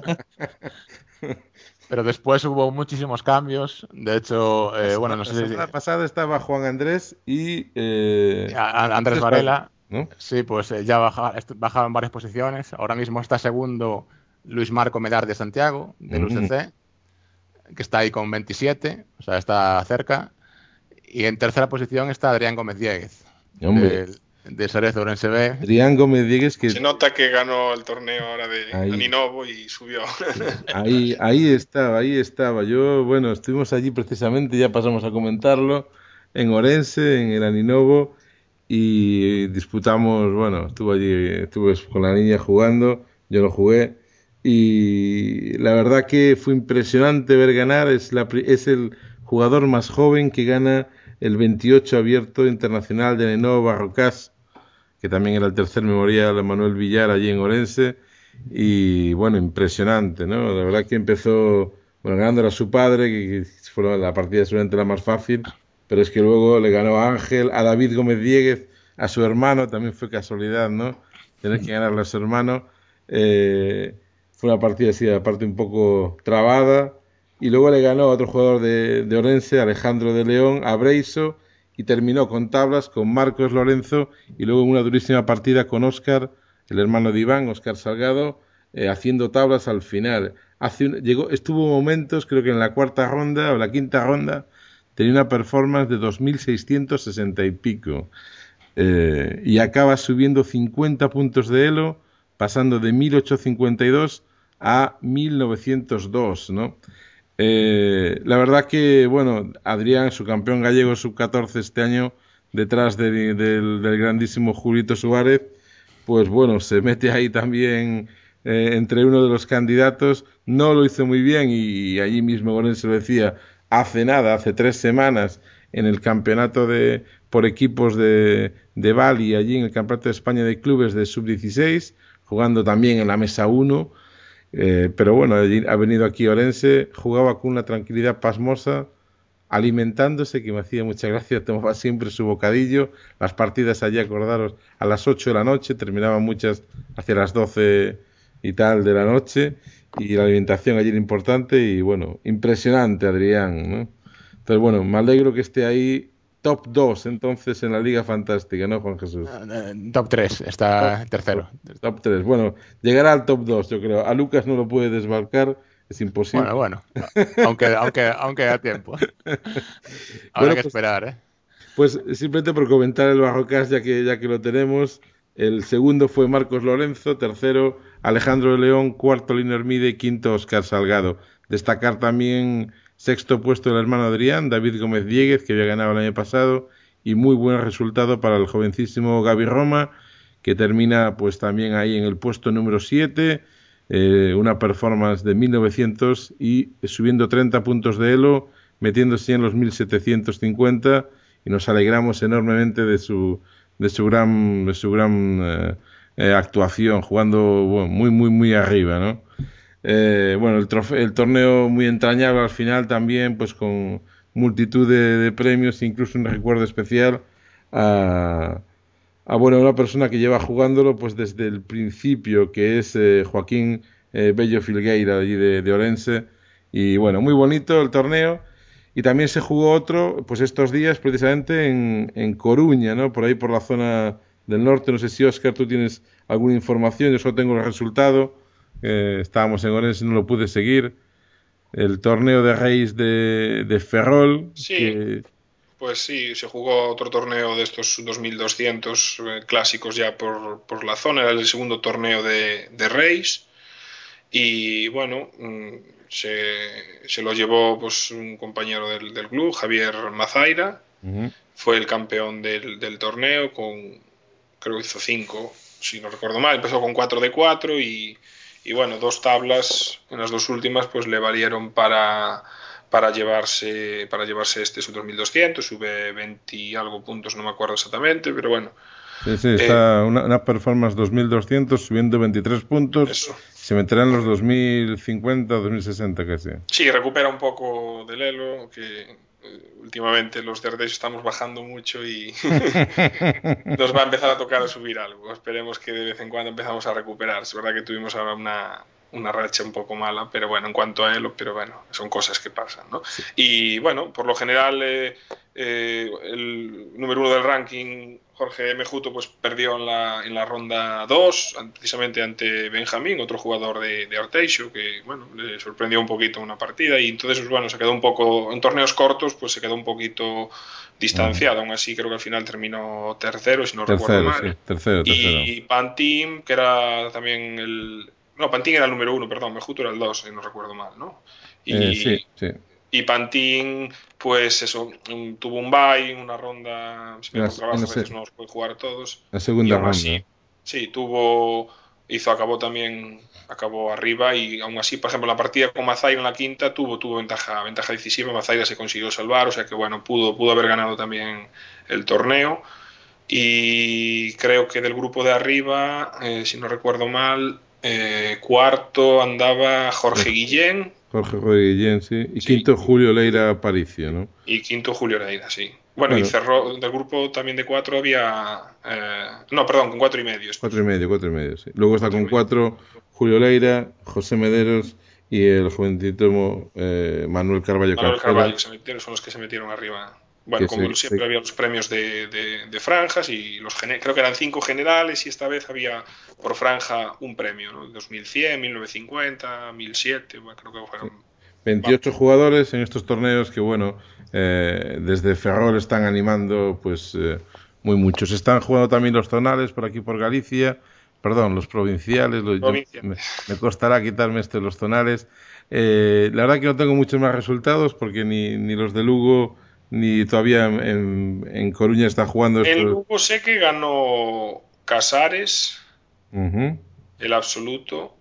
Pero después hubo muchísimos cambios. De hecho, no sé si... La semana pasada estaba Juan Andrés y... Andrés Varela. ¿No? Sí, pues ya bajaban varias posiciones. Ahora mismo está segundo Luis Marco Medar de Santiago, del UCC, que está ahí con 27, o sea, está cerca. Y en tercera posición está Adrián Gómez Dieguez, Hombre, de Cerezo Orense B. Adrián Gómez Diegues, que Se nota que ganó el torneo ahora de ahí, Aninovo y subió. ahí estaba. Yo, bueno, estuvimos allí precisamente, ya pasamos a comentarlo, en Orense, en el Aninovo, y disputamos, bueno, estuve con la niña jugando, yo lo jugué, y la verdad que fue impresionante ver ganar, es el jugador más joven que gana el 28 abierto internacional de Aninovo Barrocas, que también era el tercer memorial de Manuel Villar allí en Orense, y bueno, impresionante, ¿no? La verdad que empezó, bueno, ganándole a su padre, que fue la partida seguramente la más fácil, pero es que luego le ganó a Ángel, a David Gómez Dieguez, a su hermano, también fue casualidad, ¿no? Tener que ganarle a su hermano. Fue una partida así, aparte un poco trabada, y luego le ganó a otro jugador de Orense, Alejandro de León, a Breiso, y terminó con tablas con Marcos Lorenzo, y luego en una durísima partida con Óscar, el hermano de Iván, Óscar Salgado, haciendo tablas al final. Estuvo momentos, creo que en la cuarta ronda o la quinta ronda, tenía una performance de 2.660 y pico. Y acaba subiendo 50 puntos de elo, pasando de 1.852 a 1.902, ¿no? La verdad que, bueno, Adrián, su campeón gallego sub-14 este año, detrás del grandísimo Julito Suárez, pues bueno, se mete ahí también entre uno de los candidatos. No lo hizo muy bien y allí mismo Goren se lo decía, hace 3 semanas, en el campeonato por equipos de Bali, allí en el Campeonato de España de Clubes de Sub-16, jugando también en la mesa 1. Pero bueno, ha venido aquí Orense, jugaba con una tranquilidad pasmosa, alimentándose, que me hacía mucha gracia, tomaba siempre su bocadillo, las partidas allí, acordaros, a las 8 de la noche, terminaban muchas hacia las 12 y tal de la noche, y la alimentación allí era importante, y bueno, impresionante Adrián, ¿no? Entonces bueno, me alegro que esté ahí, top 2 entonces en la Liga Fantástica, ¿no, Juan Jesús? Top 3, está tercero. Top 3, bueno, llegará al top 2, yo creo. A Lucas no lo puede desbarcar, es imposible. Bueno, aunque da tiempo. Habrá que esperar, ¿eh? Pues simplemente por comentar el Barrocas, ya que lo tenemos, el segundo fue Marcos Lorenzo, tercero Alejandro de León, cuarto Lino Hermide y quinto Óscar Salgado. Destacar también sexto puesto el hermano Adrián, David Gómez Dieguez, que había ganado el año pasado, y muy buen resultado para el jovencísimo Gaby Roma, que termina pues también ahí en el puesto número 7, una performance de 1900 y subiendo 30 puntos de elo, metiéndose en los 1750, y nos alegramos enormemente de su gran actuación, jugando bueno, muy arriba, ¿no? Bueno, el torneo muy entrañable al final también, pues con multitud de premios, incluso un recuerdo especial a bueno, una persona que lleva jugándolo pues desde el principio, que es Joaquín Bello Filgueira, allí de Orense, y bueno, muy bonito el torneo. Y también se jugó otro, pues estos días, precisamente en Coruña, ¿no? Por ahí, por la zona del norte. No sé si, Óscar, tú tienes alguna información. Yo solo tengo el resultado. Estábamos en Orense, no lo pude seguir. El torneo de Reis de Ferrol. Sí, pues sí, se jugó otro torneo de estos 2200 clásicos ya por la zona. Era el segundo torneo de Reis. Y bueno, se lo llevó pues un compañero del club, Javier Mazaira. Fue el campeón del torneo creo que hizo 5, si no recuerdo mal. Empezó con 4 de 4 y bueno, 2 tablas en las 2 últimas pues le valieron para llevarse este sub 2200, sube 20 y algo puntos, no me acuerdo exactamente, pero bueno. Sí, está una performance 2200 subiendo 23 puntos. Eso. Se meterá en los 2050, 2060 casi. Sí, recupera un poco del elo, que últimamente los de Ardèche estamos bajando mucho y nos va a empezar a tocar a subir algo. Esperemos que de vez en cuando empezamos a recuperar. Es verdad que tuvimos ahora una racha un poco mala, pero bueno, en cuanto a Elo, pero bueno, son cosas que pasan, ¿no? Sí. Y bueno, por lo general, el número 1 del ranking, Jorge Mejuto, pues perdió en la ronda 2, precisamente ante Benjamín, otro jugador de Arteixo, que bueno, le sorprendió un poquito una partida, y entonces, bueno, se quedó un poco, en torneos cortos, pues se quedó un poquito distanciado. Aún así, creo que al final terminó tercero, si no recuerdo mal. Sí, tercero. Y Pantin, que era también no, Pantin era el número 1, perdón, Mejuto era el 2, si no recuerdo mal, ¿no? Sí. Y Pantin, pues eso, tuvo un bye, una ronda, si por trabajo a veces no los puede jugar a todos. La segunda ronda. Así, sí, acabó arriba, y aún así, por ejemplo, la partida con Mazaira en la quinta tuvo ventaja decisiva. Mazaira se consiguió salvar, o sea que bueno, pudo haber ganado también el torneo. Y creo que del grupo de arriba, si no recuerdo mal, cuarto andaba Jorge Guillén. Jorge Guillén, sí. Y sí. Quinto, Julio Leira Aparicio, ¿no? Y quinto, Julio Leira, sí. Bueno, y cerró del grupo también de 4 había... no, perdón, con 4 y medio. 4 y medio, sí. Luego está con 4 Julio Leira, José Mederos y el jovencito Manuel Carballo. Manuel Carballo, que son los que se metieron arriba. Bueno, como siempre había los premios de franjas, y creo que eran 5 generales, y esta vez había por franja un premio, ¿no? 2100, 1950, 1007, bueno, creo que fueron... 28 jugadores en estos torneos que, bueno, desde Ferrol están animando, pues, muy muchos. Están jugando también los zonales por aquí por Galicia, perdón, los provinciales. Me costará quitarme los zonales. La verdad que no tengo muchos más resultados, porque ni los de Lugo... ni todavía en Coruña está jugando. En Lugo sé que ganó Casares, el absoluto,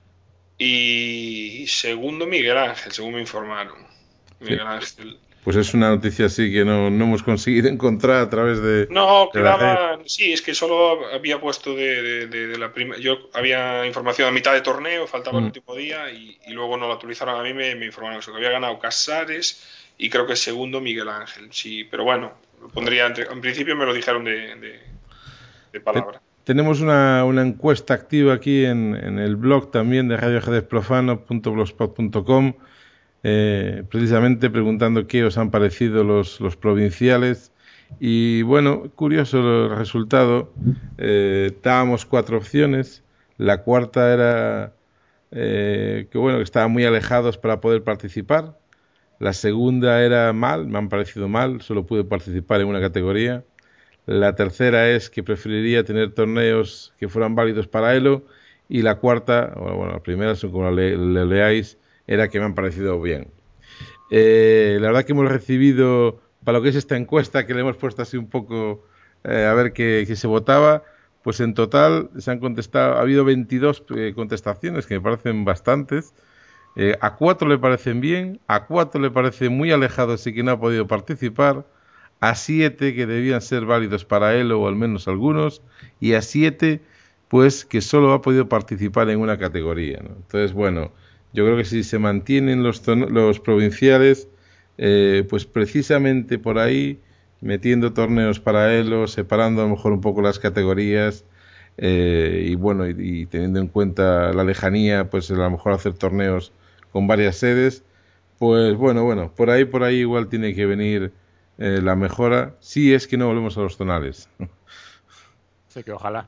y segundo Miguel Ángel, según me informaron. Miguel Ángel. Pues es una noticia así que no hemos conseguido encontrar a través de... No, quedaba... Sí, es que solo había puesto de la primera... Yo había información a mitad de torneo, faltaba el último día, y luego no lo actualizaron. A mí me informaron eso, que había ganado Casares, y creo que segundo Miguel Ángel, sí, pero bueno, lo pondría en principio me lo dijeron de palabra. Tenemos una encuesta activa aquí en el blog también de radioajedrezprofano.blogspot.com, precisamente preguntando qué os han parecido los provinciales, y bueno, curioso el resultado. Dábamos 4 opciones, la cuarta era que estaban muy alejados para poder participar. La segunda era mal, me han parecido mal, solo pude participar en una categoría. La tercera es que preferiría tener torneos que fueran válidos para Elo. Y la cuarta, bueno, la primera, como le leáis, era que me han parecido bien. La verdad que hemos recibido, para lo que es esta encuesta, que le hemos puesto así un poco a ver qué se votaba, pues en total se han contestado, ha habido 22 contestaciones, que me parecen bastantes. A 4 le parecen bien, a 4 le parece muy alejados y que no ha podido participar, a 7 que debían ser válidos para él o al menos algunos, y a 7 pues que solo ha podido participar en una categoría, ¿no? Entonces, bueno, yo creo que si se mantienen los provinciales, pues precisamente por ahí, metiendo torneos para él o separando a lo mejor un poco las categorías, y bueno, y teniendo en cuenta la lejanía, pues a lo mejor hacer torneos con varias sedes, pues bueno, por ahí igual tiene que venir la mejora, si es que no volvemos a los zonales. Sí, que ojalá.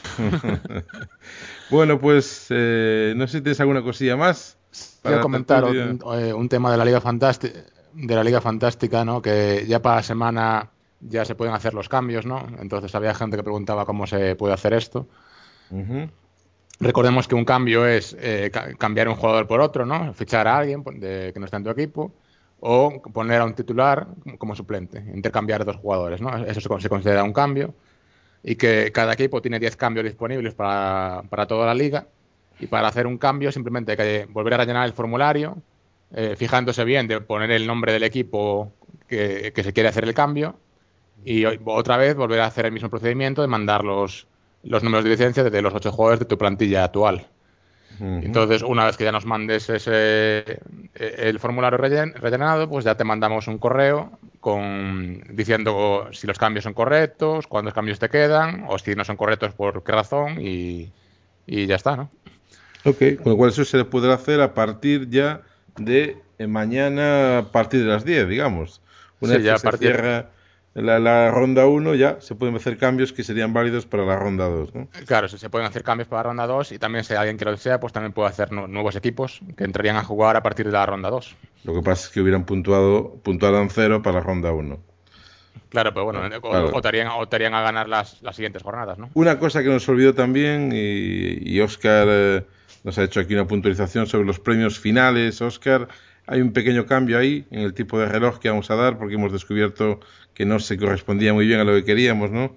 Bueno, pues no sé si tienes alguna cosilla más. Quiero comentar un tema de la Liga Fantástica, ¿no? Que ya para la semana ya se pueden hacer los cambios, ¿no? Entonces había gente que preguntaba cómo se puede hacer esto. Recordemos que un cambio es cambiar un jugador por otro, ¿no? Fichar a alguien que no está en tu equipo, o poner a un titular como suplente, intercambiar 2 jugadores, ¿no? Eso se considera un cambio, y que cada equipo tiene 10 cambios disponibles para toda la liga, y para hacer un cambio simplemente hay que volver a rellenar el formulario, fijándose bien de poner el nombre del equipo que se quiere hacer el cambio, y otra vez volver a hacer el mismo procedimiento de mandar los números de licencia de los 8 jugadores de tu plantilla actual. Entonces, una vez que ya nos mandes el formulario rellenado, pues ya te mandamos un correo diciendo si los cambios son correctos, cuántos cambios te quedan, o si no son correctos por qué razón, y ya está, ¿no? Ok, con lo cual eso se podrá hacer a partir ya de mañana, a partir de las 10, digamos. Una Sí, vez ya que a se partir. cierra la ronda 1, ya se pueden hacer cambios que serían válidos para la ronda 2, ¿no? Claro, se pueden hacer cambios para la ronda 2 y también si alguien que lo desea, pues también puede hacer nuevos equipos que entrarían a jugar a partir de la ronda 2. Lo que pasa es que hubieran puntuado en 0 para la ronda 1. Claro, pero bueno, Claro. o te harían a ganar las siguientes jornadas, ¿no? Una cosa que nos olvidó también, y Óscar nos ha hecho aquí una puntualización sobre los premios finales. Óscar, hay un pequeño cambio ahí en el tipo de reloj que vamos a dar porque hemos descubierto que no se correspondía muy bien a lo que queríamos, ¿no?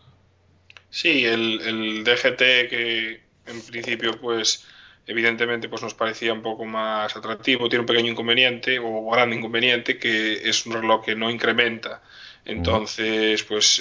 Sí, el DGT que en principio pues evidentemente pues nos parecía un poco más atractivo, tiene un pequeño inconveniente o gran inconveniente que es un reloj que no incrementa. Entonces pues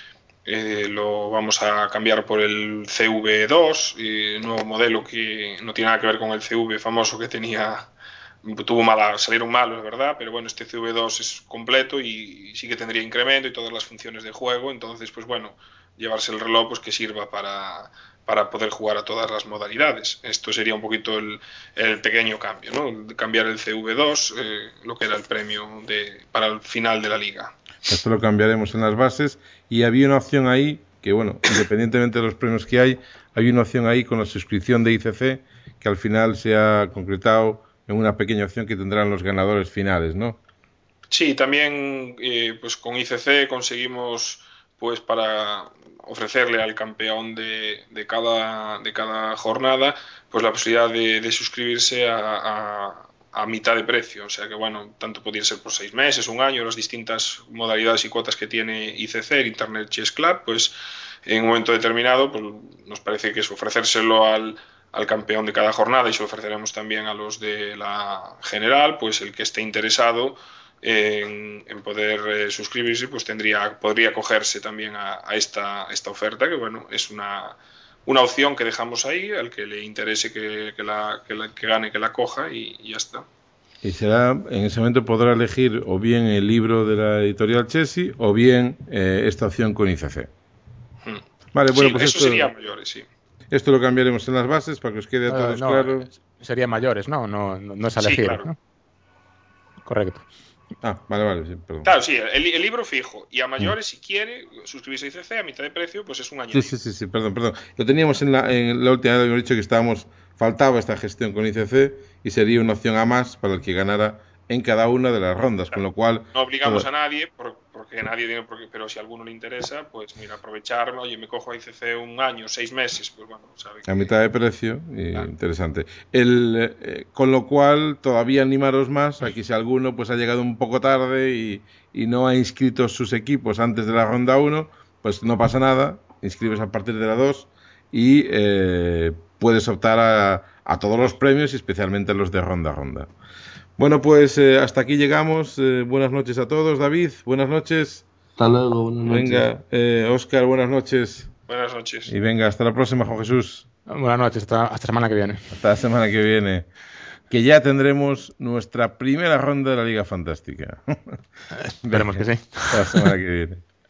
lo vamos a cambiar por el CV2, nuevo modelo que no tiene nada que ver con el CV famoso que tenía, salieron malos, es verdad, pero bueno, este CV2 es completo y sí que tendría incremento y todas las funciones de juego, entonces pues bueno, llevarse el reloj pues que sirva para poder jugar a todas las modalidades. Esto sería un poquito el pequeño cambio, ¿no? Cambiar el CV2, lo que era el premio para el final de la liga. Esto lo cambiaremos en las bases y había una opción ahí que, bueno, independientemente de los premios que hay una opción ahí con la suscripción de ICC que al final se ha concretado en una pequeña opción que tendrán los ganadores finales, ¿no? Sí, también pues con ICC conseguimos pues para ofrecerle al campeón de cada jornada pues la posibilidad de suscribirse a mitad de precio, o sea que bueno, tanto podría ser por 6 meses, un año, las distintas modalidades y cuotas que tiene ICC, el Internet Chess Club, pues en un momento determinado pues nos parece que es ofrecérselo al campeón de cada jornada y se lo ofreceremos también a los de la general, pues el que esté interesado en poder suscribirse, pues podría acogerse también a esta oferta, que bueno, es una opción que dejamos ahí, al que le interese que gane, que la coja y ya está. Y en ese momento podrá elegir o bien el libro de la editorial Chessy o bien esta opción con ICC. Vale, bueno, sí, pues eso sería mayores, sí. Esto lo cambiaremos en las bases para que os quede a todos claro. Sería mayores, ¿no? No es elegir, sí, claro. ¿no? Correcto. Vale, sí, perdón. Claro, sí, el libro fijo. Y a mayores, si quiere suscribirse a ICC a mitad de precio, pues es un año. Sí, perdón. Lo teníamos en la última vez, habíamos dicho que faltaba esta gestión con ICC y sería una opción a más para el que ganara en cada una de las rondas, claro. Con lo cual... No obligamos a nadie, porque nadie tiene pero si a alguno le interesa, pues mira, aprovechar, oye, me cojo a ICC un año, 6 meses, pues bueno, sabe que... A mitad de precio, interesante. Con lo cual, todavía animaros más, aquí si alguno pues ha llegado un poco tarde y no ha inscrito sus equipos antes de la ronda 1, pues no pasa nada, inscribes a partir de la 2 y puedes optar a todos los premios y especialmente a los de ronda a ronda. Bueno, pues hasta aquí llegamos. Buenas noches a todos, David. Buenas noches. Hasta luego, buenas noches. Venga, Óscar, buenas noches. Buenas noches. Y venga, hasta la próxima, Juan Jesús. Buenas noches, hasta semana que viene. Hasta la semana que viene. Que ya tendremos nuestra primera ronda de la Liga Fantástica. Esperemos que sí. Hasta la semana que viene.